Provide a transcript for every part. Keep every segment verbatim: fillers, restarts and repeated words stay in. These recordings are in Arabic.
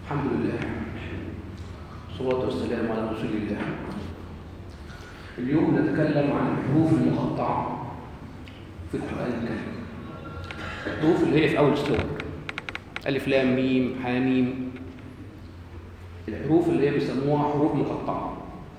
الحمد لله والصلاة والسلام على رسول الله. اليوم نتكلم عن الحروف المقطعة في القرآن الكريم. الحروف اللي هي في أول السورة، ألف لام ميم حاميم، الحروف اللي هي بيسموها حروف مقطعة.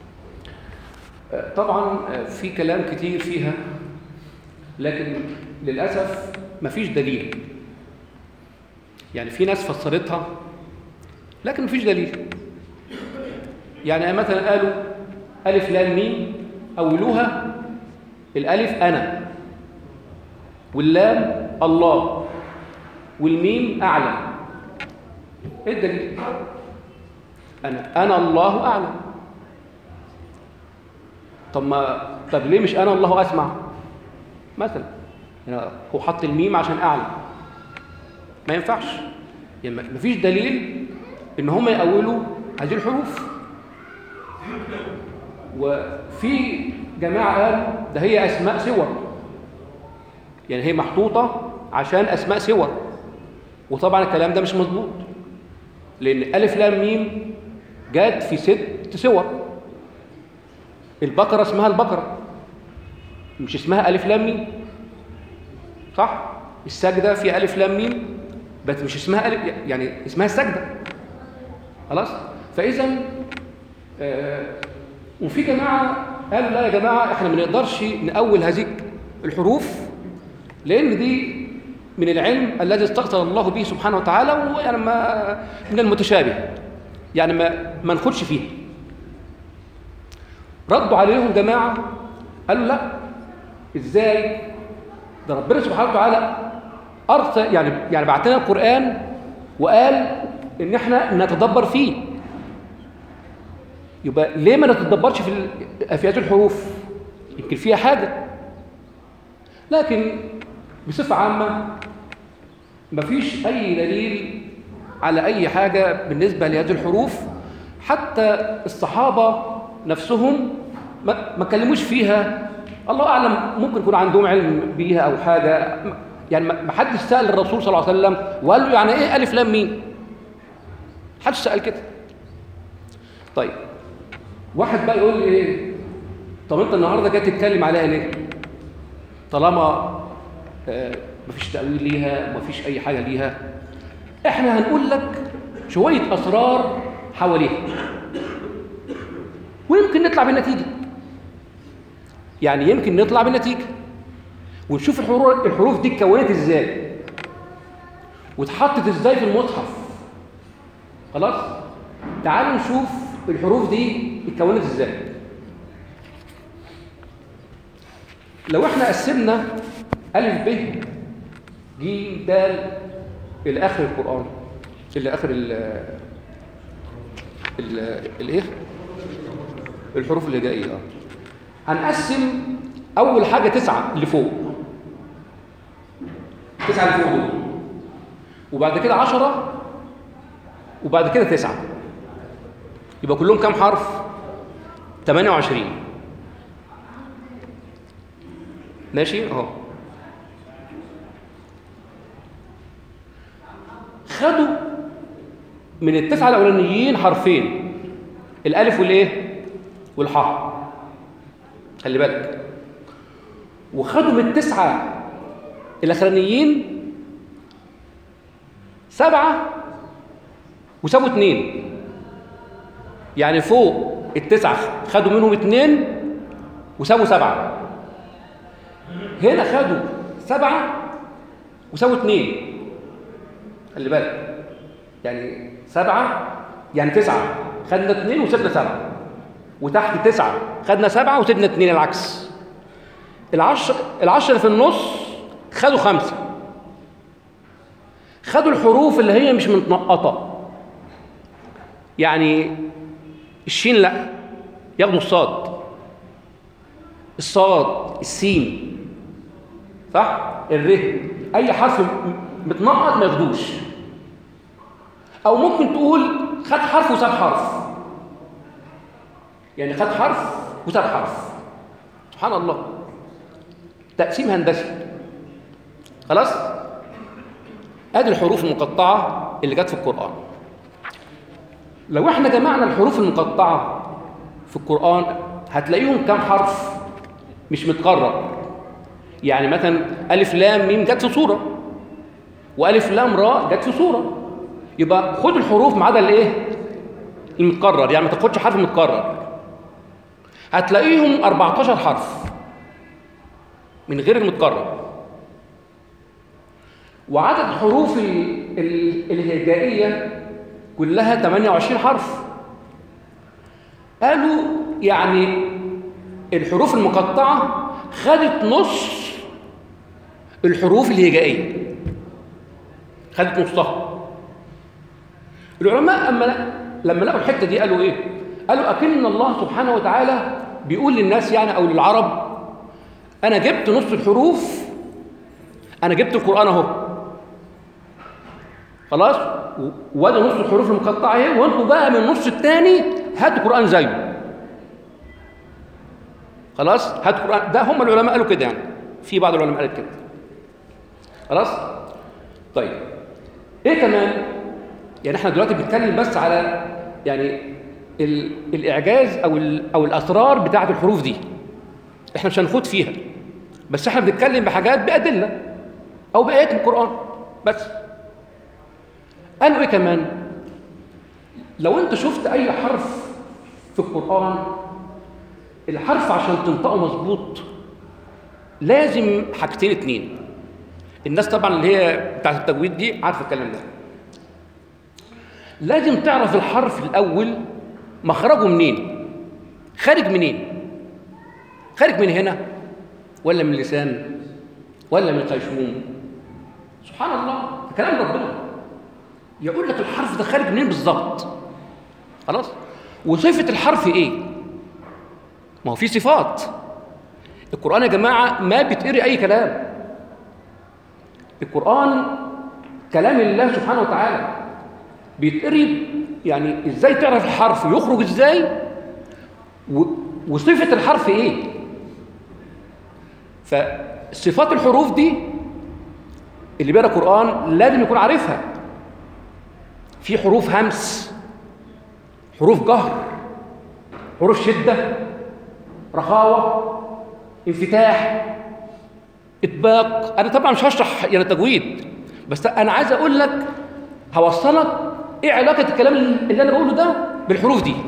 طبعا في كلام كتير فيها، لكن للأسف مفيش دليل. يعني في ناس فسرتها لكن مفيش دليل. يعني مثلا قالوا ألف لام ميم أولوها الألف أنا، واللام الله، والميم أعلم. إيه الدليل؟ أنا أنا الله أعلم. طب ما طب ليه مش أنا الله أسمع مثلا؟ يعني هو حط الميم عشان أعلم، ما ينفعش. يعني مفيش دليل إن هم يأولوا هذه الحروف. وفي جماعة قالوا ده هي أسماء سور، يعني هي محطوطة عشان أسماء سور، وطبعا الكلام ده مش مظبوط، لأن ألف لام ميم جات في ست سور. البقرة اسمها البقرة، مش اسمها ألف لام ميم، صح؟ السجدة في ألف لام ميم بس مش اسمها ألف، يعني اسمها السجدة. خلاص؟ فإذا آه وفي جماعة قالوا لا يا جماعة احنا ما نقدرش نأول هذه الحروف، لأن دي من العلم الذي استأثر الله به سبحانه وتعالى، ويعني ما من المتشابه، يعني ما ما نخدش فيه. ردوا عليهم جماعة قالوا لا، ازاي؟ ده ربنا سبحانه وتعالى أرسل، يعني يعني بعت لنا القرآن وقال إن احنا نتدبر فيه. يبقى ليه ما نتدبرش في في هذه الحروف؟ يمكن فيها حاجة. لكن بصفة عامة مفيش أي دليل على أي حاجة بالنسبة لهذه الحروف. حتى الصحابة نفسهم ما كلموش فيها، الله أعلم، ممكن يكون عندهم علم بيها أو حاجة. يعني ما حدش سأل الرسول صلى الله عليه وسلم وقال له يعني إيه ألف لام ميم؟ حدش سأل كده. طيب واحد بقى يقول لي إيه؟ طب أنت النهاردة جاي تتكلم عليها ليه؟ طالما آه مفيش تأويل ليها ومفيش أي حاجة ليها، إحنا هنقول لك شوية أسرار حواليها ويمكن نطلع بالنتيجة. يعني يمكن نطلع بالنتيجة ونشوف الحروف الحروف دي اتكونت ازاي واتحطت ازاي في المصحف. خلاص؟ تعالوا نشوف الحروف دي اتكونت ازاي. لو احنا قسمنا ألف ب ج د إلى آخر القرآن، إلى آخر ال ال الايه؟ الحروف اللي جايه اه هنقسم أول حاجة تسعة اللي فوق، تسعة اللي فوق دول، وبعد كده عشرة، وبعد كده تسعة، يبقى كلهم كام حرف؟ ثمانية وعشرين. ماشي اهو. خدوا من التسعة الأولانيين حرفين، الألف والإيه؟ والحاء. خلي بالك. وخدوا من التسعة الأخرانيين سبعة وسابوا اتنين. يعني فوق التسعة خدوا منهم اتنين وسابوا سبعة. هنا خدوا سبعة وسابوا اتنين. خلي بالك. يعني سبعة يعني تسعة خدنا اتنين وسبنا سبعة، وتحت تسعة خدنا سبعة وسبنا اتنين، العكس. العشر العشر في النص خدوا خمسة. خدوا الحروف اللي هي مش متنقطة، يعني الشين لا، ياخدوا الصاد، الصاد، السين، صح؟ الره، أي حرف متنقط ما ياخدوش. أو ممكن تقول خد حرف وساب حرف، يعني خد حرف وساب حرف. سبحان الله، تقسيم هندسي. خلاص؟ ادي الحروف المقطعه اللي جت في القران. لو احنا جمعنا الحروف المقطعة في القرآن هتلاقيهم كم حرف مش متكرر. يعني مثلا ألف لام ميم جت في سورة، وألف لام راء جت في سورة، يبقى خد الحروف ما عدا الايه؟ المتكرر، يعني ما تاخدش حرف متكرر. هتلاقيهم أربعتاشر حرف من غير المتكرر. وعدد حروف ال ال الهجائية كلها ثمانية وعشرين حرف. قالوا يعني الحروف المقطعة خدت نص الحروف الهجائية، خدت نصها. العلماء أما لما لقوا الحتة دي قالوا إيه؟ قالوا أكن الله سبحانه وتعالى بيقول للناس يعني أو للعرب أنا جبت نص الحروف، أنا جبت القرآن أهو خلاص، وده نص الحروف المقطعة اهي، وانتوا بقى من النص الثاني هاتوا قرآن زيه. خلاص هاتوا قرآن. ده هم العلماء قالوا كده، يعني في بعض العلماء قالت كده. خلاص طيب ايه كمان؟ يعني احنا دلوقتي بنتكلم بس على يعني ال... الاعجاز او ال... او الاسرار بتاعه الحروف دي، احنا مش هنخوض فيها، بس احنا بنتكلم بحاجات بأدلة او بآيات من القرآن بس. قالوا ايه كمان؟ لو انت شفت اي حرف في القرآن، الحرف عشان تنطقه مظبوط لازم حاجتين اتنين. الناس طبعا اللي هي بتاعت التجويد دي عارفه الكلام ده. لازم تعرف الحرف الاول مخرجه منين، خارج منين، خارج من هنا ولا من اللسان ولا من الخيشوم. سبحان الله، كلام ربنا يقول لك الحرف ده خارج منين بالظبط. خلاص، وصفة الحرف ايه؟ ما هو في صفات. القرآن يا جماعة ما بتقري أي كلام. القرآن كلام الله سبحانه وتعالى بيتقري. يعني ازاي تعرف الحرف يخرج ازاي و... وصفة الحرف ايه. فصفات الحروف دي اللي بيقرا القرآن لازم يكون عارفها. في حروف همس، حروف جهر، حروف شدة، رخاوة، انفتاح، اطباق. انا طبعا مش هشرح يعني تجويد، بس انا عايز اقول لك هوصلك ايه علاقة الكلام اللي انا بقوله ده بالحروف دي.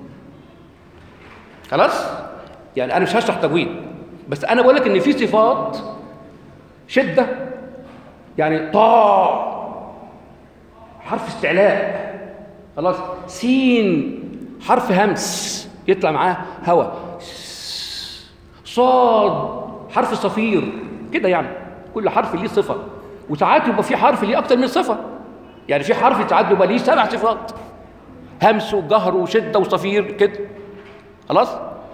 خلاص؟ يعني انا مش هشرح تجويد، بس انا بقول لك ان في صفات شدة، يعني طاء حرف استعلاء. خلاص، سين حرف همس يطلع معاه هواء. صاد حرف صفير كده. يعني كل حرف ليه صفة، وساعات يبقى في حرف ليه أكتر من صفة. يعني في حرف ساعات يبقى ليه سبع صفات، همس وجهر وشدة وصفير كده. خلاص،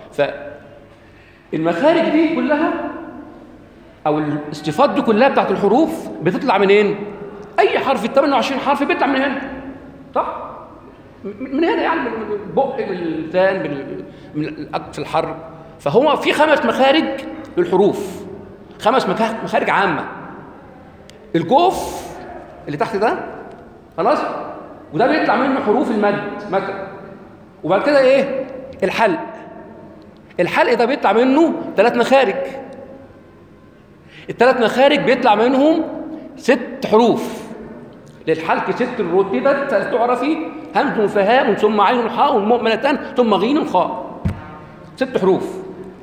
فالمخارج دي كلها أو الصفات دي كلها بتاعت الحروف بتطلع منين؟ أي حرف، ال ثمانية وعشرين حرف بيطلع من هنا، صح؟ من هنا، يعني من البق، من اللسان، من من في الحرف. فهو في خمس مخارج للحروف، خمس مخارج عامة. الجوف اللي تحت ده، خلاص، وده بيطلع منه حروف المد مثلا. وبعد كده ايه؟ الحلق. الحلق ده بيطلع منه ثلاث مخارج. الثلاث مخارج بيطلع منهم ست حروف. للحلق ست رتبت تعرفي: همز فهاء ثم عين حاء مؤمنتان ثم غين خاء. ست حروف.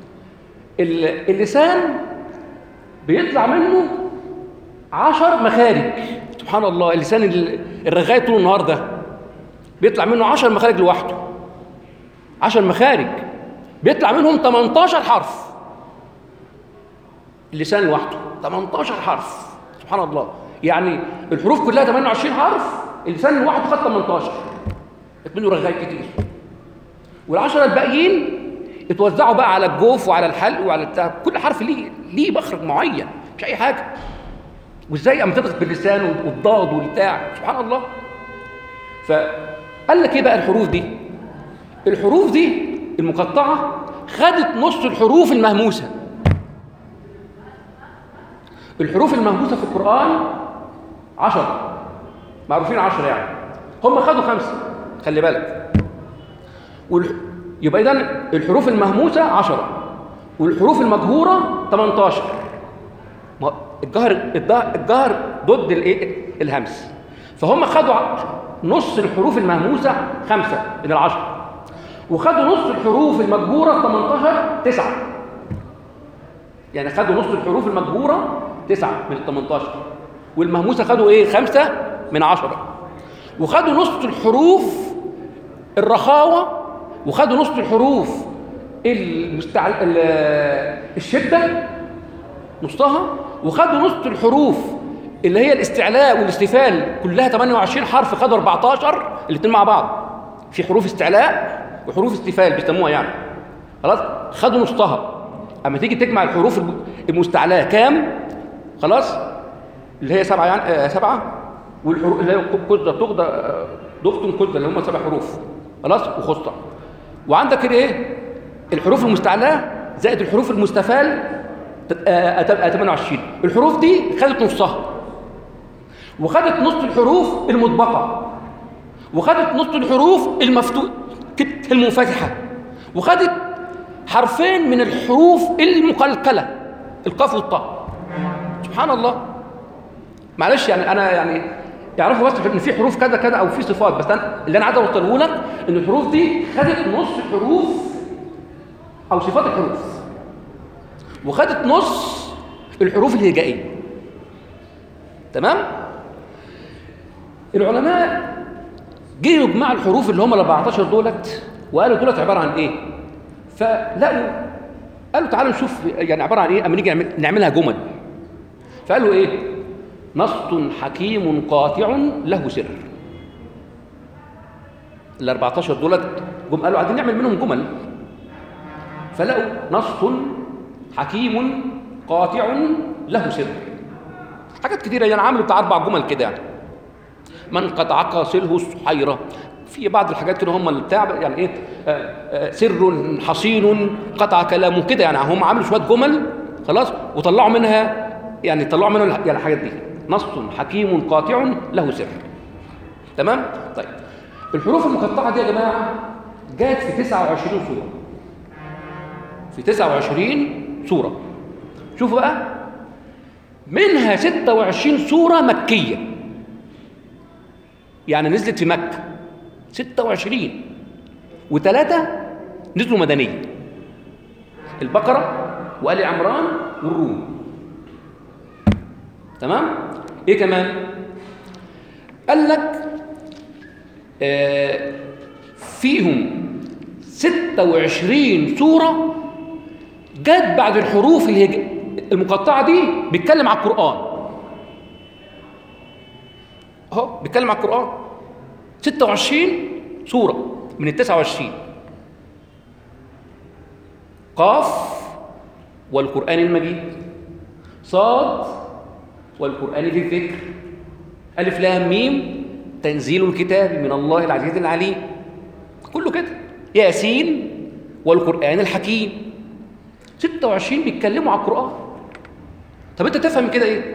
اللسان بيطلع منه عشر مخارج. سبحان الله، اللسان الرغاي طول النهار ده بيطلع منه عشر مخارج لوحده. عشر مخارج بيطلع منهم ثمانية عشر حرف. اللسان لوحده ثمانية عشر حرف. سبحان الله، يعني الحروف كلها ثمانية وعشرين حرف، اللسان لوحده خد ثمانية عشر، منه رغاي كتير. والعشرة الباقيين اتوزعوا بقى على الجوف وعلى الحلق وعلى بتاع. كل حرف ليه ليه مخرج معين، مش اي حاجه. وازاي اما تضغط باللسان والضاد والبتاع. سبحان الله. فقال لك ايه بقى الحروف دي؟ الحروف دي المقطعه خدت نص الحروف المهموسه. الحروف المهموسه في القران عشرة، معروفين عشرة، يعني هم خدوا خمسه. خلي بالك. والح... يبقى إذن الحروف المهموسة عشرة والحروف المجهورة ثمانية عشر. الجهر الجهر ضد الايه؟ الهمس. فهم خدوا نص الحروف المهموسة خمسة من العشر، وخدوا نص الحروف المجهورة ثمانية عشر تسعة. يعني خدوا نص الحروف المجهورة تسعة من ال ثمانية عشر، والمهموسة خدوا ايه؟ خمسة من عشرة. وخدوا نص الحروف الرخاوة، وخدوا نص الحروف المستعل... الشدة نصها، وخدوا نص الحروف اللي هي الاستعلاء والاستفال كلها ثمانية وعشرين حرف، خدوا أربعة عشر الاثنين مع بعض. في حروف استعلاء وحروف استفال بيسموها يعني، خلاص خدوا نصها. اما تيجي تجمع الحروف المستعلاء كام؟ خلاص اللي هي سبعه يعني آه سبعه، والحروف اللي هي كزه تغدى ضغط كزه اللي هم سبع حروف خلاص وخصه. وعندك ايه؟ الحروف المستعلاء زائد الحروف المستفال ثمانية وعشرين. الحروف دي خدت نصها، وخدت نص الحروف المطبقه، وخدت نص الحروف المفتوح المنفتحه، وخدت حرفين من الحروف المقلقله القاف والطاء. سبحان الله. معلش يعني انا يعني يعرفوا بس ان في حروف كذا كذا او في صفات، بس أنا اللي انا عايز اوصله لك ان الحروف دي خدت نص الحروف او صفات الحروف، وخدت نص الحروف الهجائيه. تمام؟ العلماء جيوا يجمعوا الحروف اللي هم ال أربعة عشر دولت، وقالوا دولت عباره عن ايه؟ فلقوا قالوا تعالوا نشوف يعني عباره عن ايه اما نيجي نعملها جمل. فقالوا ايه؟ نص حكيم قاطع له سر. ال أربعة عشر دولت جم قالوا عايزين نعمل منهم جمل، فلقوا نص حكيم قاطع له سر. حاجات كتيره يعني، عملوا بتاع اربع جمل كده يعني. من قد عقى سله السحيره، في بعض الحاجات كده هم اللي بتاع يعني ايه آآ آآ سر حصين قطع كلامه كده يعني. هم عملوا شويه جمل خلاص وطلعوا منها يعني طلعوا منها يعني الحاجات دي. نص حكيم قاطع له سر. تمام؟ طيب الحروف المقطعه دي يا جماعه جاءت في تسعة وعشرين سوره. في تسعة وعشرين سوره. شوفوا بقى، منها ستة وعشرين سوره مكيه، يعني نزلت في مكه ستة وعشرين، وثلاثه نزلوا مدنيه: البقره وآل عمران والروم. تمام؟ ايه كمان؟ قال لك آه فيهم ستة وعشرين سوره جت بعد الحروف المقطعه دي بيتكلم على القران. اهو بيتكلم على القران ستة وعشرين سوره من ال تسعة وعشرين. قاف والقرآن المجيد، صاد والقرآن ذي الذكر، ألف لام ميم تنزيل الكتاب من الله العزيز العليم، كله كده. ياسين والقرآن الحكيم. ستة وعشرين بيتكلموا على القرآن. طب انت تفهم كده ايه؟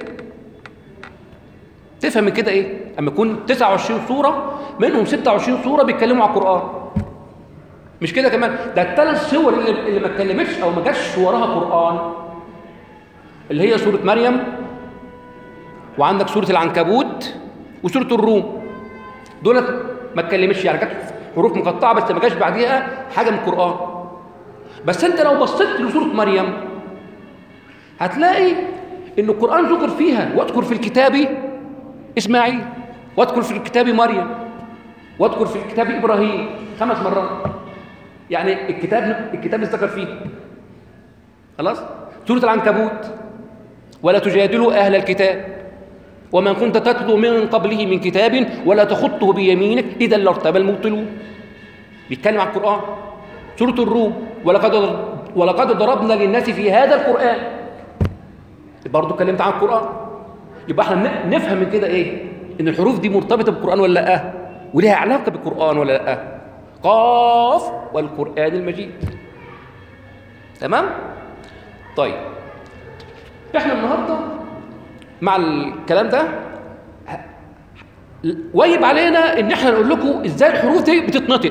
تفهم من كده ايه؟ اما يكون تسعة وعشرين سوره منهم ستة وعشرين سوره بيتكلموا على القرآن. مش كده كمان، ده الثلاث سور اللي, اللي ما اتكلمتش او ما جاش وراها قرآن، اللي هي سوره مريم، وعندك سوره العنكبوت، وسوره الروم. دول ما اتكلمتش يعني، كانت حروف مقطعه بس ما جاش بعديها حاجه من القرآن. بس انت لو بصيت لسوره مريم هتلاقي ان القرآن ذكر فيها: واذكر في الكتاب اسماعيل، واذكر في الكتاب مريم، واذكر في الكتاب ابراهيم، خمس مرات. يعني الكتاب الكتاب ذكر فيه. خلاص؟ سوره العنكبوت: ولا تجادلوا اهل الكتاب ومن كنت تتلو من قبله من كتاب ولا تخطه بيمينك اذا لارتاب المبطلون. بيتكلم عن القرآن. سوره الروم: ولقد ولقد ضربنا للناس في هذا القرآن، برضه اتكلمت عن القرآن. يبقى احنا نفهم من كده ايه؟ ان الحروف دي مرتبطه بالقرآن ولا لا؟ وليها علاقه بالقرآن ولا لا؟ قاف والقرآن المجيد. تمام؟ طيب احنا النهارده مع الكلام ده واجب علينا ان احنا نقول لكم ازاي الحروف دي بتتنطق.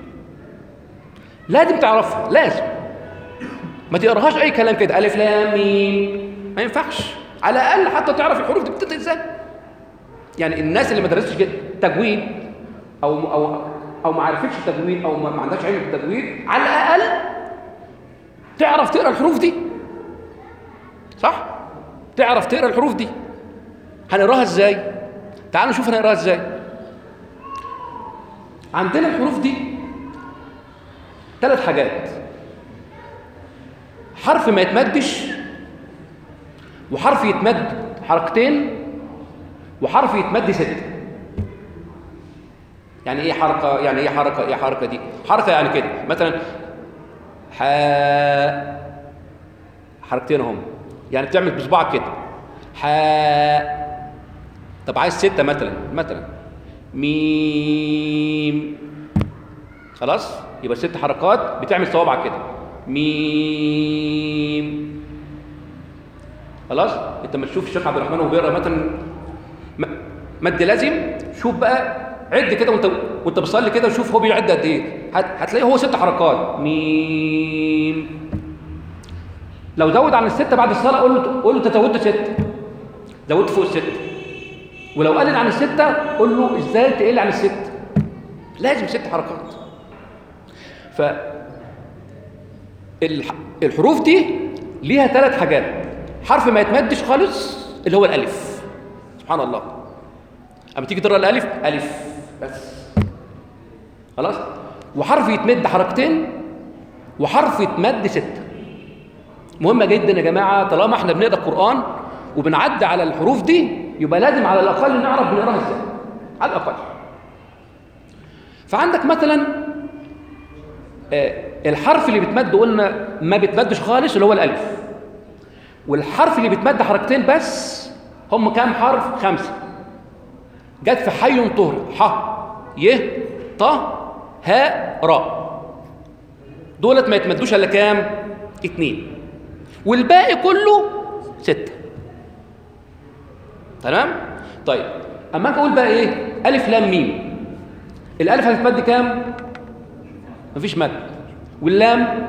لازم تعرفها، لازم ما تقراهاش اي كلام كده الف لام ميم، ما ينفعش. على الاقل حتى تعرف الحروف دي بتتنطق ازاي. يعني الناس اللي ما درستش كده تجويد او او او ما عرفتش التجويد او ما عندهاش علم بالتجويد، على الاقل تعرف تقرا الحروف دي، صح؟ تعرف تقرا الحروف دي. هنقراها ازاي؟ تعالوا نشوف هنقراها ازاي. عندنا الحروف دي ثلاث حاجات: حرف ما يتمدش، وحرف يتمد حركتين، وحرف يتمد ستة. يعني ايه حركه؟ يعني ايه حركه؟ ايه حركه دي؟ حركه يعني كده مثلا ح حركتين اهم، يعني بتعمل بصبعك كده ح. طب عايز ستة مثلا، مثلا ميم، خلاص يبقى ست حركات بتعمل صوابعك كده ميم. خلاص انت ما تشوف الشيخ عبد الرحمن وهو بيقرا مثلا مد لازم، شوف بقى عد كده وانت وانت بتصلي كده وشوف هو بيعد قد ايه، هتلاقيه هو ست حركات ميم. لو زود عن السته بعد الصلاه قول له قول له تزودت سته، زودت فوق السته. ولو قلل عن السته قول له ازاي تقل عن السته، لازم ست حركات. ف الحروف دي ليها ثلاث حاجات: حرف ما يتمدش خالص اللي هو الالف، سبحان الله، اما تيجي تقرا الالف الف بس، خلاص، وحرف يتمد حركتين، وحرف يتمد سته. مهمه جدا يا جماعه، طالما احنا بنقرا القران وبنعدي على الحروف دي يبقى لازم على الاقل نعرف بنقراها ازاي، على الاقل. فعندك مثلا الحرف اللي بيتمد قلنا ما بيتمدش خالص اللي هو الالف، والحرف اللي بيتمد حركتين بس هم كام حرف؟ خمسه. جت في حي طهر، ح ي ط ه ر، دولت ما يتمدوش الا كام؟ اتنين، والباقي كله سته. تمام؟ طيب اما اجي اقول بقى ايه؟ الف لام ميم، الالف هتتمد كام؟ مفيش مد. واللام؟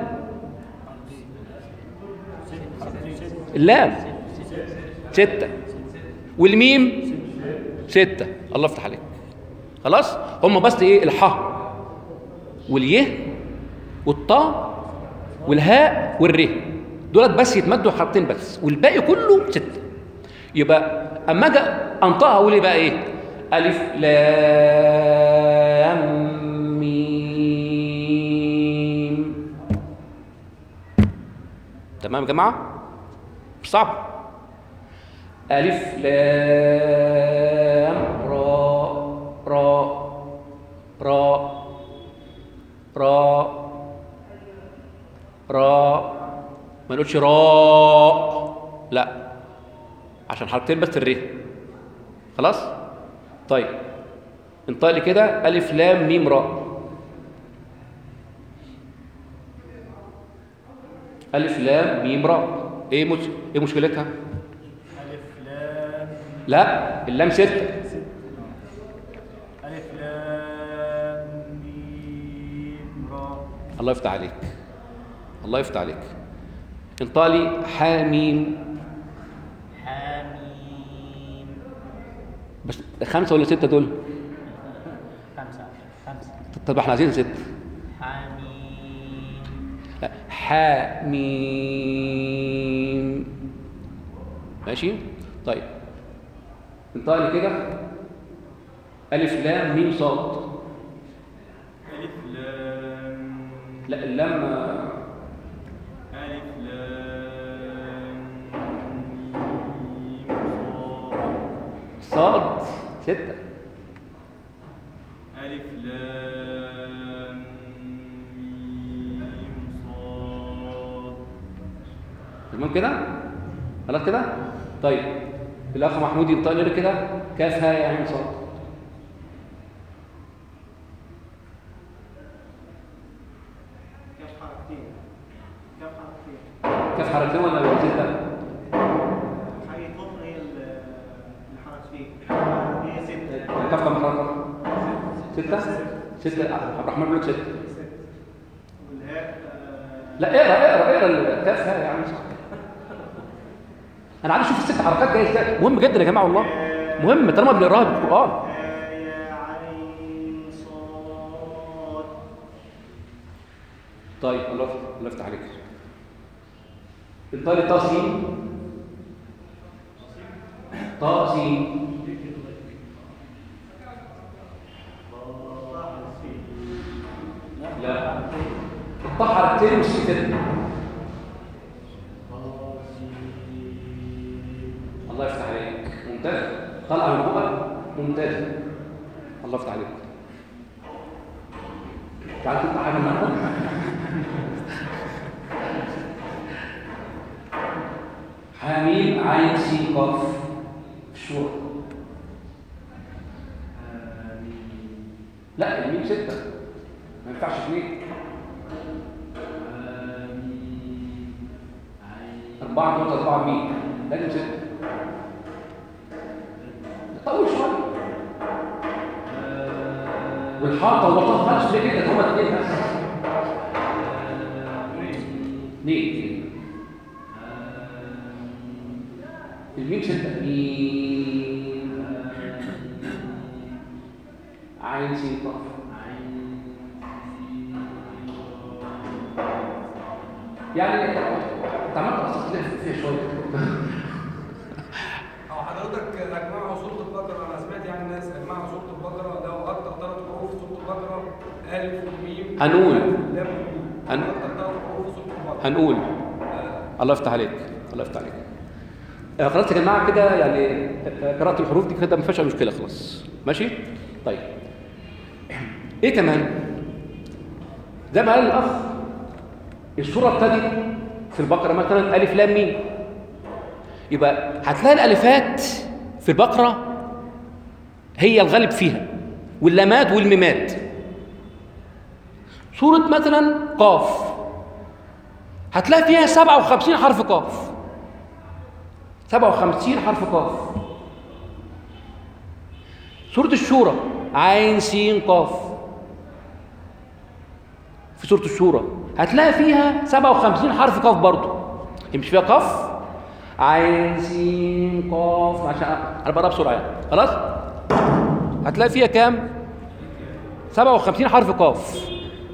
اللام ستة. والميم ستة. الله يفتح عليك. خلاص؟ هم بس ايه؟ الحاء واليه والطاء والهاء والره، دولت بس يتمدوا حركتين بس، والباقي كله ستة. يبقى اما اجي انطقها اقول ايه بقى؟ ايه؟ الف لام تمام يا جماعه؟ مش صعب. الف لام را را را را را، ما نقولش را، لا، عشان حركتين بس الر. خلاص؟ طيب انطق لي كده الف لام ميم را. ألف لام ميم را، إيه مش... إيه مشكلتها؟ ألف لام، لا اللام ستة. ألف لام ميم را. الله يفتح عليك، الله يفتح عليك. انطق لي حاميم. حاميم. بس خمسة ولا ستة دول؟ خمسة خمسة. طب احنا عايزين ستة. حاميم. لا حاميم، ماشي؟ طيب انطق لي كده ألف لام ميم صاد. ألف لام. لا اللام ألف لام ميم صاد ستة. ألف لام ميم صاد. تمام كده؟ خلاص كده؟ طيب الأخ محمود ينطق لي كده كاف ها يا عين صاد. كاف حركتين. كاف حركتين. كاف حركتين ولا ستة؟ حي طن هي الحركتين. هي ستة. كاف القاف كم حركة؟ ستة؟ ستة عبد الرحمن بيقول لك ستة. والهاء آه، لا اقرا اقرا اقرا الكاف يا عم صح. انا عايز اشوف الست حركات جايه ازاي، مهم جدا يا جماعه والله، مهم طالما بنقراها بالقران. هاء يا عين صاد. طيب الله الله يفتح عليك. الطالب طاسين طاسين لا الطاء حركتين والسين الله يفتح عليك ممتاز طلع من بقى ممتاز الله يفتح عليك. تعال تفتح حاجه معاكم حميم عين سين قاف شور. لا الميم ستة ما ينفعش اثنين. أربعة نقطة أربعة ميم لازم ستة. طول شوية والحاء طولتها خالص ليه كده؟ هما اثنين بس. اثنين الميم ستة ميم عين سين قاف. يعني انت عملت قصص فيها شويه. او حضرتك اجمعوا سوره البقره، انا سمعت يعني الناس اجمعوا سوره البقره ده اكتر ثلاث حروف سوره البقره الف وميم. هنقول لام وميم. هن... اكتر ثلاث حروف سوره البقره. هنقول آه. الله يفتح عليك الله يفتح عليك. آه خلاص يا جماعه كده يعني قراءه الحروف دي كده ما فيهاش مشكله خلاص ماشي. طيب ايه كمان زي ما قال الاخ السوره ابتدت في البقره مثلا الف لام ميم، يبقى هتلاقي الالفات في البقره هي الغالب فيها واللامات والميمات. سوره مثلا قاف هتلاقي فيها سبعة وخمسين حرف قاف، سبعة وخمسين حرف قاف. سوره الشورى عين سين قاف. في سوره الشورى هتلاقي فيها سبعة وخمسين حرف قاف برضه، هي مش فيها قاف عين سين قاف عشان انا بقرا بسرعه يعني. خلاص هتلاقي فيها كام؟ سبعة وخمسين حرف قاف.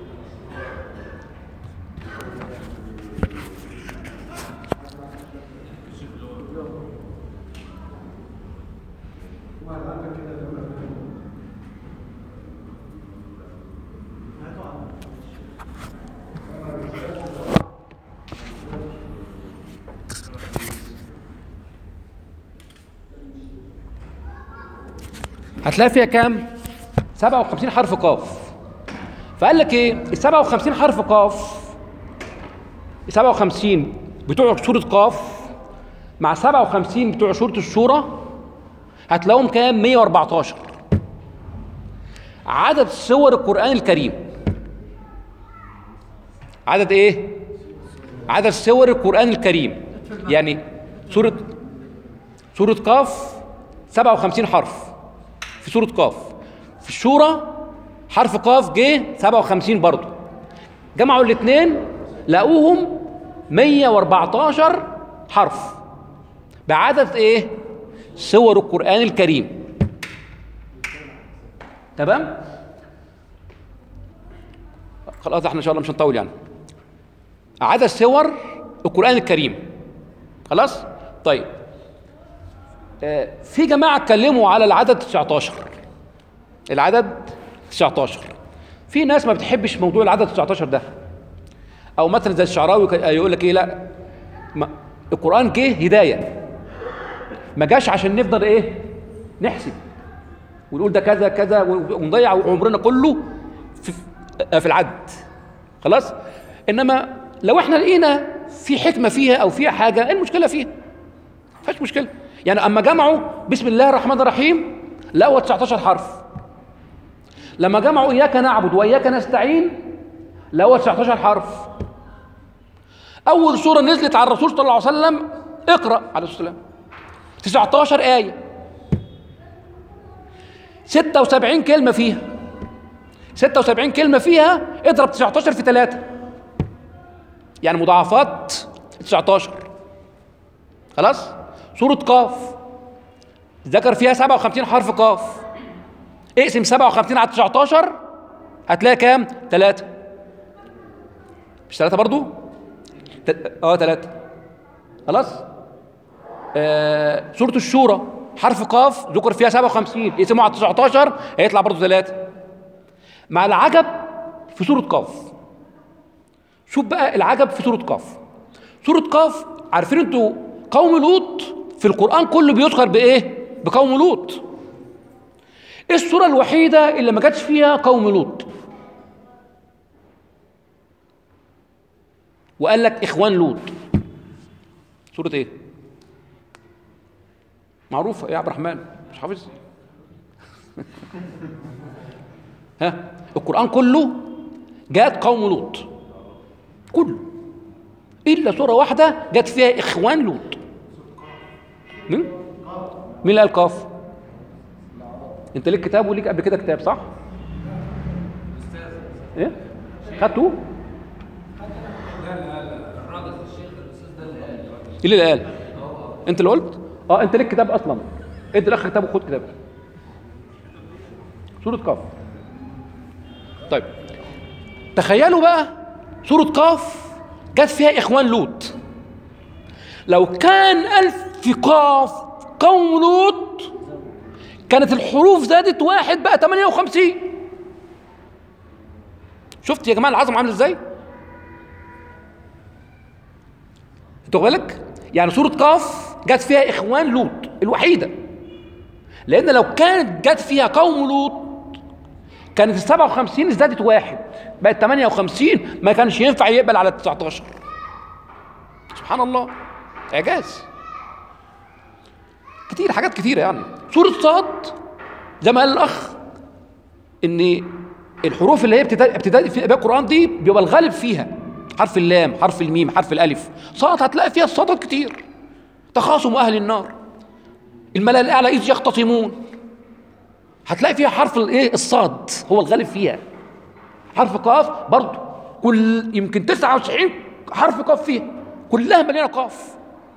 هتلاقي فيها كام؟ سبعة وخمسين حرف قاف. فقال لك ايه؟ ال سبعة وخمسين حرف قاف، ال سبعة وخمسين بتوع سورة قاف مع سبعة وخمسين بتوع سورة الشورى هتلاقوهم كام؟ مية وأربعتاشر. عدد سور القرآن الكريم. عدد ايه؟ عدد سور القرآن الكريم. يعني سورة سورة قاف سبعة وخمسين حرف في سورة قاف. في الشورى حرف قاف جه سبعة وخمسين برضه. جمعوا الاثنين لقوهم مية وأربعتاشر حرف بعدد ايه؟ سور القرآن الكريم. تمام؟ خلاص احنا ان شاء الله مش هنطول يعني. عدد سور القرآن الكريم. خلاص؟ طيب. آه في جماعة اتكلموا على العدد تسعتاشر. العدد تسعتاشر. في ناس ما بتحبش موضوع العدد تسعتاشر ده. او مثلا زي الشعراوي يقول لك ايه؟ لا ما القرآن جه هداية، ما جاش عشان نفضل ايه؟ نحسب ونقول ده كذا كذا ونضيع عمرنا كله في في العد. خلاص؟ انما لو احنا لقينا في حكمة فيها او فيها حاجة، ايه المشكلة فيها؟ ما فيهاش مشكلة. يعني اما جمعوا بسم الله الرحمن الرحيم لقوا تسعتاشر حرف. لما جمعوا اياك نعبد واياك نستعين لقوا تسعتاشر حرف. اول سورة نزلت على الرسول صلى الله عليه وسلم اقرأ عليه الصلاة والسلام تسعتاشر آية. ستة وسبعين كلمة فيها، ستة وسبعين كلمة فيها، اضرب تسعتاشر في ثلاثة، يعني مضاعفات تسعتاشر. خلاص. سورة قاف ذكر فيها سبعة وخمسين حرف قاف، اقسم سبعة وخمسين على تسعتاشر هتلاقي كام؟ ثلاثة. مش ثلاثة برضو؟ اه ثلاثة. خلاص. آه سورة الشورى حرف قاف ذكر فيها سبعة وخمسين، اقسمه على تسعتاشر هيطلع برضو ثلاثة. مع العجب في سورة قاف، شوف بقى العجب في سورة قاف. سورة قاف عارفين انتوا قوم لوط في القرآن كله بيذكر بإيه؟ بقوم لوط. ايه السورة الوحيدة اللي ما جاتش فيها قوم لوط؟ وقال لك إخوان لوط. سورة إيه؟ معروفة إيه يا عبد الرحمن؟ مش حافظ؟ ها؟ القرآن كله جاءت قوم لوط كله، إلا سورة واحدة جت فيها إخوان لوط. مين؟ مين اللي قال قاف؟ أنت ليك كتاب وليك قبل كده كتاب صح؟ إيه؟ خدته؟ لا لا لا الراجل الشيخ الاستاذ ده اللي قال. اللي اللي قال؟ أنت اللي قلت؟ أه أنت ليك كتاب أصلا. أنت الأخ كتاب وخد كتاب. سورة قاف. طيب تخيلوا بقى سورة قاف جت فيها إخوان لوط. لو كان ألف في قاف قوم لوط كانت الحروف زادت واحد بقى ثمانية وخمسين. شفت يا جماعة العظمة عامل ازاي؟ انتوا بالك؟ يعني سورة قاف جت فيها إخوان لوط الوحيدة، لأن لو كانت جت فيها قوم لوط كانت ال سبعة وخمسين زادت واحد بقت ثمانية وخمسين، ما كانش ينفع يقبل على تسعتاشر. سبحان الله، إعجاز كتير، حاجات كتيرة. يعني سورة صاد زي ما قال الأخ إن الحروف اللي هي ابتدائي في القرآن دي بيبقى الغالب فيها حرف اللام، حرف الميم، حرف الألف. صاد هتلاقي فيها الصادات كتير. تخاصم أهل النار، الملأ الأعلى إذ يختصمون، هتلاقي فيها حرف الايه؟ الصاد هو الغالب فيها. حرف قاف برضه كل يمكن تسعة وتسعين حرف قاف فيها، كلها مليانه قاف.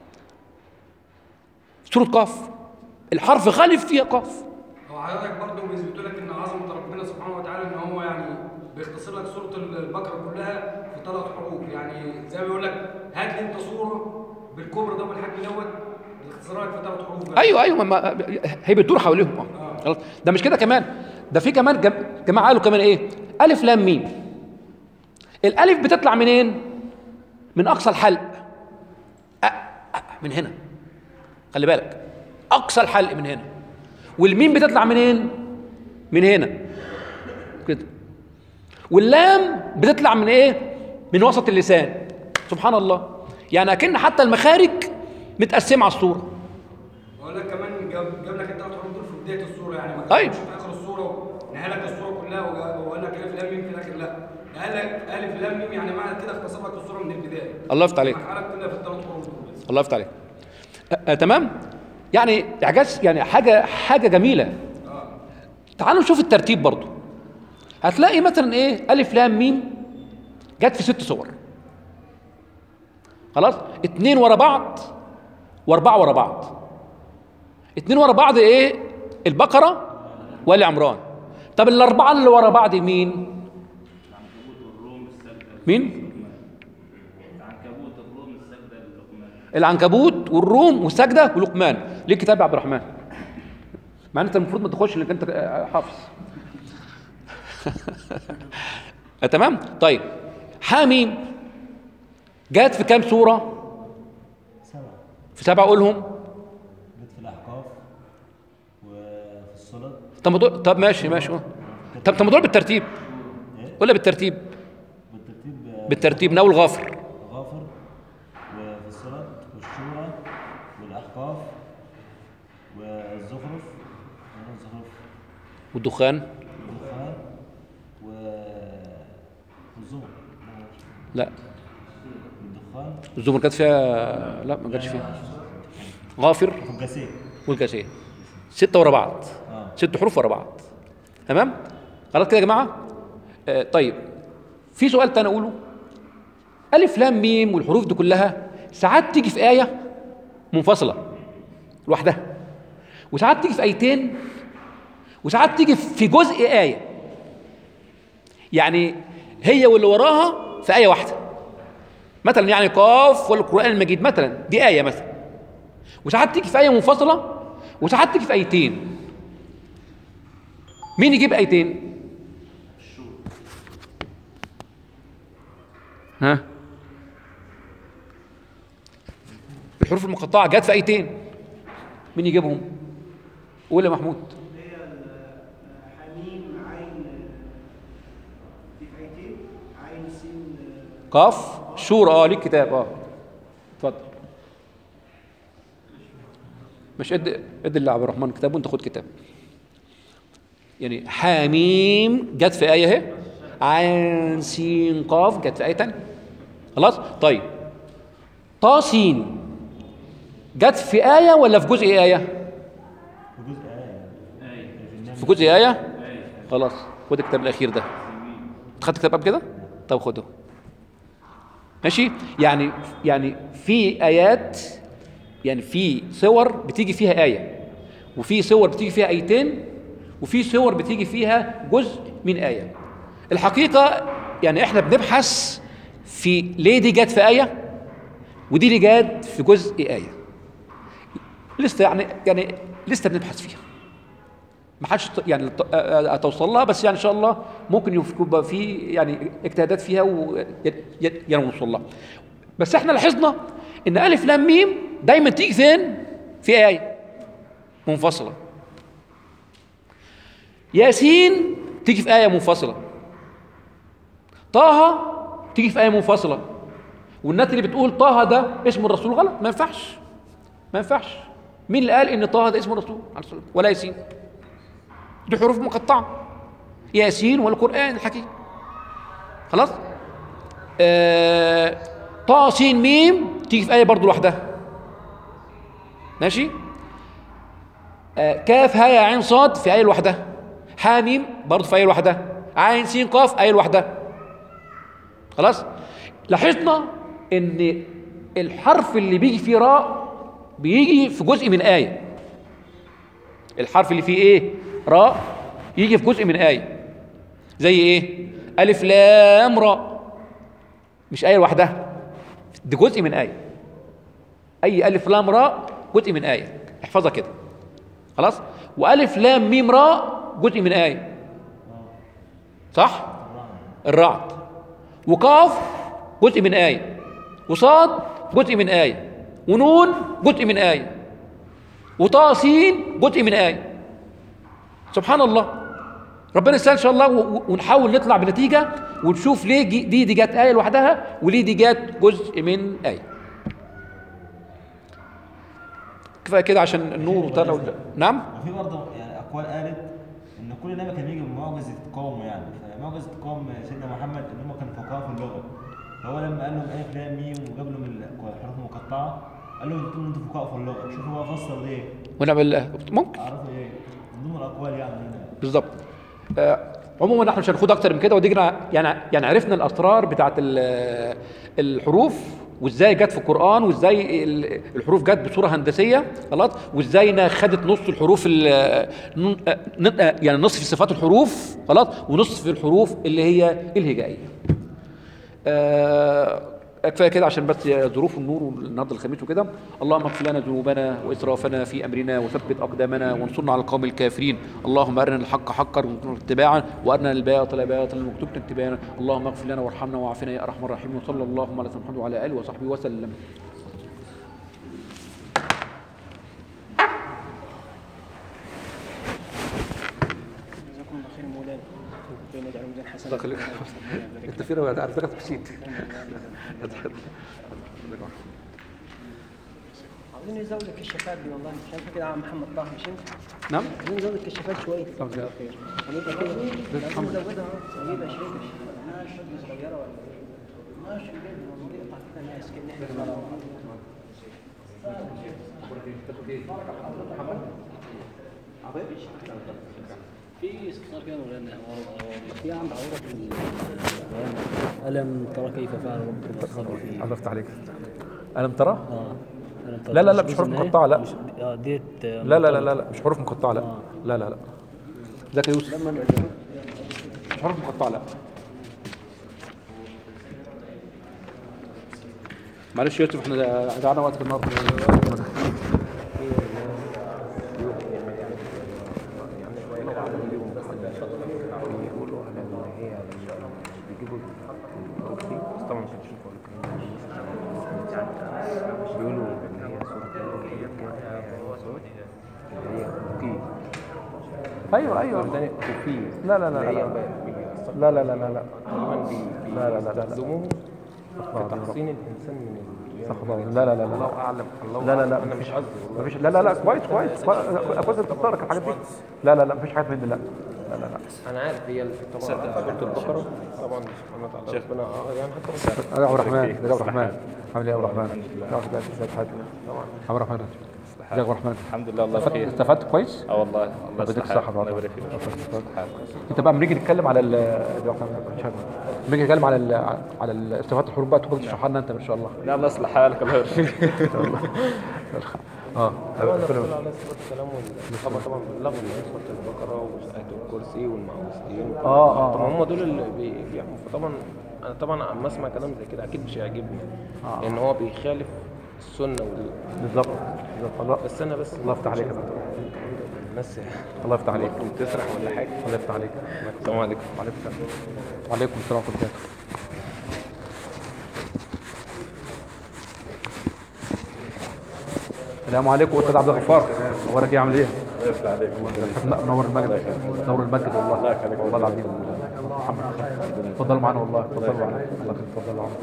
سورة قاف الحرف غالب فيها قاف. هو حضرتك برضه بيثبتوا لك ان عظمه ربنا سبحانه وتعالى ان هو يعني بيختصر لك سوره البقره كلها في ثلاث حروف. يعني زي ما بيقول لك هات لي انت سوره بالكبر ده بالحجم دوت بيختصر لك في ثلاث حروف بس. ايوه ايوه ما هي بتدور حواليهم. اه آه. ده مش كده كمان، ده في كمان جماعه قالوا كمان ايه؟ الف لام ميم. الالف بتطلع منين؟ من اقصى الحلق. أ... أ... من هنا، خلي بالك، اقصى الحلق من هنا. والميم بتطلع منين؟ من هنا كده. واللام بتطلع من ايه؟ من وسط اللسان. سبحان الله، يعني اكن حتى المخارج متقسمه على الصوره. بقول لك كمان جاب, جاب لك الثلاث حروف دول في بدايه الصوره، يعني ما أيوة. كانش في اخر الصوره نهى لك الصوره كلها وقال لك الف لام ميم في الاخر، لا قال لك الف لام ميم، يعني معنى كده اختصر لك الصوره من البدايه. الله يفتح عليك. المرحله كلها في الثلاث حروف دول. الله يفتح عليك. أه أه تمام، يعني اعجاز، يعني حاجه حاجه جميله. اه تعالوا نشوف الترتيب برضو. هتلاقي مثلا ايه؟ الف لام ميم جت في ست صور. خلاص، اتنين ورا بعض واربعه ورا بعض. اتنين ورا بعض ايه؟ البقره وآل عمران. طب الاربعه اللي ورا بعض مين؟ مين؟ العنكبوت الروم السجدة للقمان. العنكبوت والروم والسجده ولقمان. ليه كتاب يا عبد الرحمن؟ مع ان انت المفروض ما تخش انك انت حافظ. تمام؟ طيب حاميم جات في كام سوره؟ سبعة. في سبعه قولهم. جت في الأحقاف وفي الصلد. طب ما دول- طب ماشي ماشي. طب طب ما دول بالترتيب إيه؟ ولا بالترتيب؟ بالترتيب. آه، بالترتيب. ناول غافر. غافر وفي الصلد والشورى والأحقاف والزخرف والزخرف والدخان. والدخان والزمر. لا والدخان الزمر كانت فيها، لا ما كانتش فيها. غافر والجسيم. والكاسيه. ستة ورا بعض. اه ست حروف ورا بعض. تمام؟ خلاص كده يا جماعه؟ آه طيب في سؤال تاني اقوله. الف لام ميم والحروف دي كلها ساعات تيجي في ايه منفصله لوحدها، وساعات تيجي في ايتين، وساعات تيجي في جزء ايه. يعني هي واللي وراها في ايه واحده. مثلا يعني قاف والقران المجيد مثلا دي ايه مثلا، وساعات تيجي في ايه منفصله، وساعات تيجي في ايتين. مين يجيب ايتين؟ ها؟ الحروف المقطعه جت في ايتين، مين يجيبهم؟ قول يا محمود. اللي هي حميم عين في ايتين، عين سين قاف شورى. اه ليك كتاب. اه اتفضل. مش ادي ادي اللي عبد الرحمن كتاب وانت خد كتاب. يعني حميم جت في ايه اهي، عين سين قاف جت في ايه تانية. خلاص طيب طا سين جت في ايه ولا في جزء ايه؟ في جزء آية. في جزء ايه. خلاص خد الكتاب الاخير ده. انت خدت كتاب قبل كده؟ طب خده. ماشي. يعني يعني في ايات، يعني في صور بتيجي فيها ايه، وفي صور بتيجي فيها ايتين، وفي صور بتيجي فيها جزء من ايه. الحقيقه يعني احنا بنبحث في ليه دي جت في ايه ودي اللي جت في جزء ايه. لسه يعني يعني لسه بنبحث فيها، ما حدش يعني توصل لها، بس يعني ان شاء الله ممكن يبقى في يعني اجتهادات فيها ونوصل لها. بس احنا لاحظنا ان الف لام ميم دايما تيجي فين؟ في ايه منفصله. ياسين تيجي في ايه منفصله. طه تيجي في ايه منفصله. والناس اللي بتقول طه ده اسم الرسول غلط، ما ينفعش ما ينفعش. مين اللي قال ان طه ده اسم الرسول ولا ياسين؟ دي حروف مقطعه، ياسين والقران الحكيم. خلاص. آه... طا سين ميم تيجي في ايه برضو لوحدها. ماشي. آه... كاف هاء عين صاد في ايه لوحدها. حاميم برضو في ايه لوحدها. عين سين قاف ايه لوحدها. خلاص. لاحظنا ان الحرف اللي بيجي فيه راء بيجي في جزء من آية. الحرف اللي فيه ايه؟ راء يجي في جزء من آية. زي ايه؟ ألف لام راء مش آية لوحدها، دي جزء من آية. أي ألف لام راء جزء من آية، احفظها كده. خلاص. وألف لام ميم راء جزء من آية، صح؟ الرعد. وقاف جزء من آية، وصاد جزء من آية، ونون جزء من آية، وطا سين جزء من آية. سبحان الله. ربنا يسهل إن شاء الله ونحاول نطلع بنتيجة ونشوف ليه دي دي جت آية لوحدها وليه دي جت جزء من آية. كفاية كده عشان النور وطلع. نعم. وفي برضه يعني أقوال قالت إن كل نبي كان يجي بمعجزة قومه، يعني فمعجزة قوم سيدنا محمد إن هم كانوا فقهاء في اللغة. فهو لما قال لهم ألف لام ميم وجاب لهم الحروف المقطعة قال لهم انتوا انتوا فقهاء في اللغة. شوفوا هو فسر ليه. ونعمل ممكن أعرفوا إيه من ضمن الأقوال يعني. بالظبط. آه عموما احنا مش هناخد اكتر من كده، ودينا يعني يعني عرفنا الاسرار بتاعت الحروف وازاي جت في القران، وازاي الحروف جت بصوره هندسيه. خلاص. وازاي انها خدت نص الحروف يعني نصف صفات الحروف. خلاص. ونصف الحروف اللي هي الهجائيه. آه كفايه كده عشان بس ظروف النور والنهارده الخميس وكده. اللهم اغفر لنا ذنوبنا واسرافنا في امرنا وثبت اقدامنا وانصرنا على القوم الكافرين. اللهم ارنا الحق حقا وارزقنا اتباعا، وارنا الباطل باطلا وارزقنا اتباعا. اللهم اغفر لنا وارحمنا وعافنا يا ارحم الراحمين. وصلى الله على سيدنا محمد وعلى اله وصحبه وسلم. جزاكم الله خير مولانا. ربنا يجعل ميزان حسنات. الله يخليك. انت فين يا عارف دخلت نسيت. عاوزين نزود الكشافات دي والله، مش عارف كده. عم محمد طه مش انت؟ نعم. عاوزين نزود الكشافات شويه. طب جزاك خير. هنبقى كده لازم نزودها. نجيبها شريك ماشي صغيره ولا ماشي جدا ونقطع كده ناس كده نحن محمد في استفسار كده مولانا، هو في عند عورة في القرآن ألم ترى كيف فعل ربك بالأصحاب الفيل؟ الله يفتح عليك. ألم ترى؟ اه ألم ترى. لا لا لا مش مش حروف جزء نهائي؟ مقطعة لا. مش اه ديت آه، لا لا لا لا مرتبطة. لا مش حروف مقطعة لا. آه. لا لا لا. ذاك يا يوسف. لما نرجع مش حروف مقطعة لا. معلش يا يوسف احنا ضيعنا وقت في النهارده. بيقولوا على ان هي بيجيبوا الكرسي بس طبعا مش هتشوفوا الكلام ده. بيقولوا ان هي صورة هي صورة اللي هي كوكي. ايوه ايوه. كوكي. لا لا لا لا لا لا لا لا لا لا لا لا بيستخدموه في تحصين الانسان من ال... لا لا لا لا الله اعلم. الله لا لا لا انا مش قصدي والله. مفيش. لا لا لا كويس كويس كويس انت بتختارك الحاجات دي. لا لا لا مفيش حاجات من دي لا. لا لا لا. انا عارف هي طبعا سوره البقره طبعا سبحانه وتعالى ربنا اه يعني حتى بس يا عبد الرحمن يا عبد الرحمن عامل ايه يا عبد الرحمن؟ ازيك حاجه؟ طبعا عبد الرحمن ازيك يا عبد الرحمن؟ الحمد لله الله استفدت بخير. استفدت كويس؟ اه والله الله بدك يصلح الصحة حالك. الله يبارك فيك. فيك. انت بقى لما نيجي نتكلم على ال لما نيجي نتكلم على ال على استفادة الحروب بقى تقدر تشرحها لنا انت ان شاء الله. لا الله يصلح حالك. الله يبارك فيك. اه طبعا الرسول عليه الصلاه والسلام والصحابه طبعا بلغوا ان هي سوره البقره وايه الكرسي والمعوذتين. اه اه طبعا هم دول اللي بي- بيعملوا فطبعا انا طبعا اما اسمع كلام زي كده اكيد مش هيعجبني آه. لان هو بيخالف السنه وال... بالظبط بالظبط. الله بس انا بس الله يفتح عليك يا دكتور. الناس الله يفتح عليك. ممكن تسرح ولا حاجه. الله يفتح عليك. السلام عليكم. وعليكم السلام. وعليكم السلام ورحمه الله. السلام عليكم استاذ عبد الغفار. اخبارك ايه عامل ايه؟ الله يفتح عليك. منور المجد. منور المجد والله. الله يخليك والله العظيم. محمد اتفضلوا معانا والله. اتفضلوا معانا. الله يخليك اتفضلوا معانا.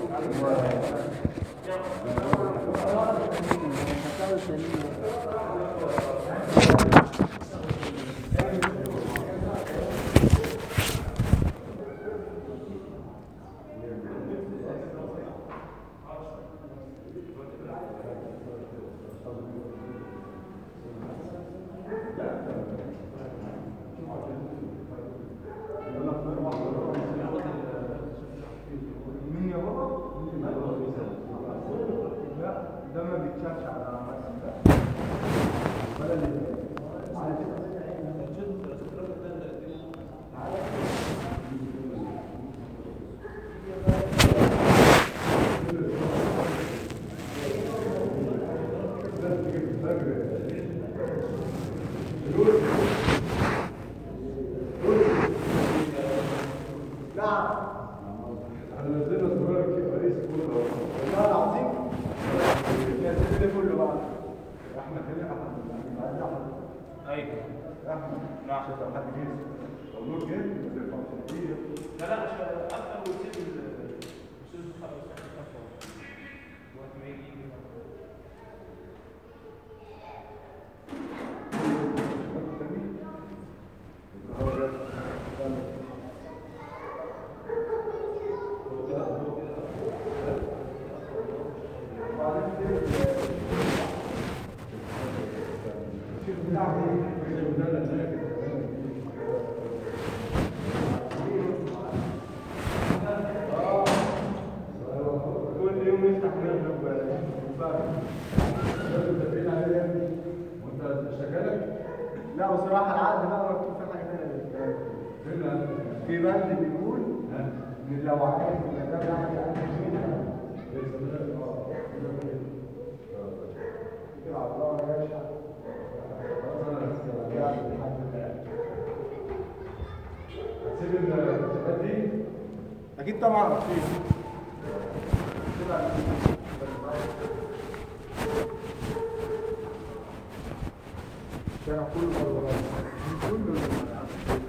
ده ما بيتشافش على لا بصراحة العقد بقى مكتوب فيه حاجة تانية. في بند بيقول إن لو عايز ده بيعمل عقد كده على الله يا باشا. هتسيب الصفات دي؟ أكيد طبعا أكيد. كان كله كله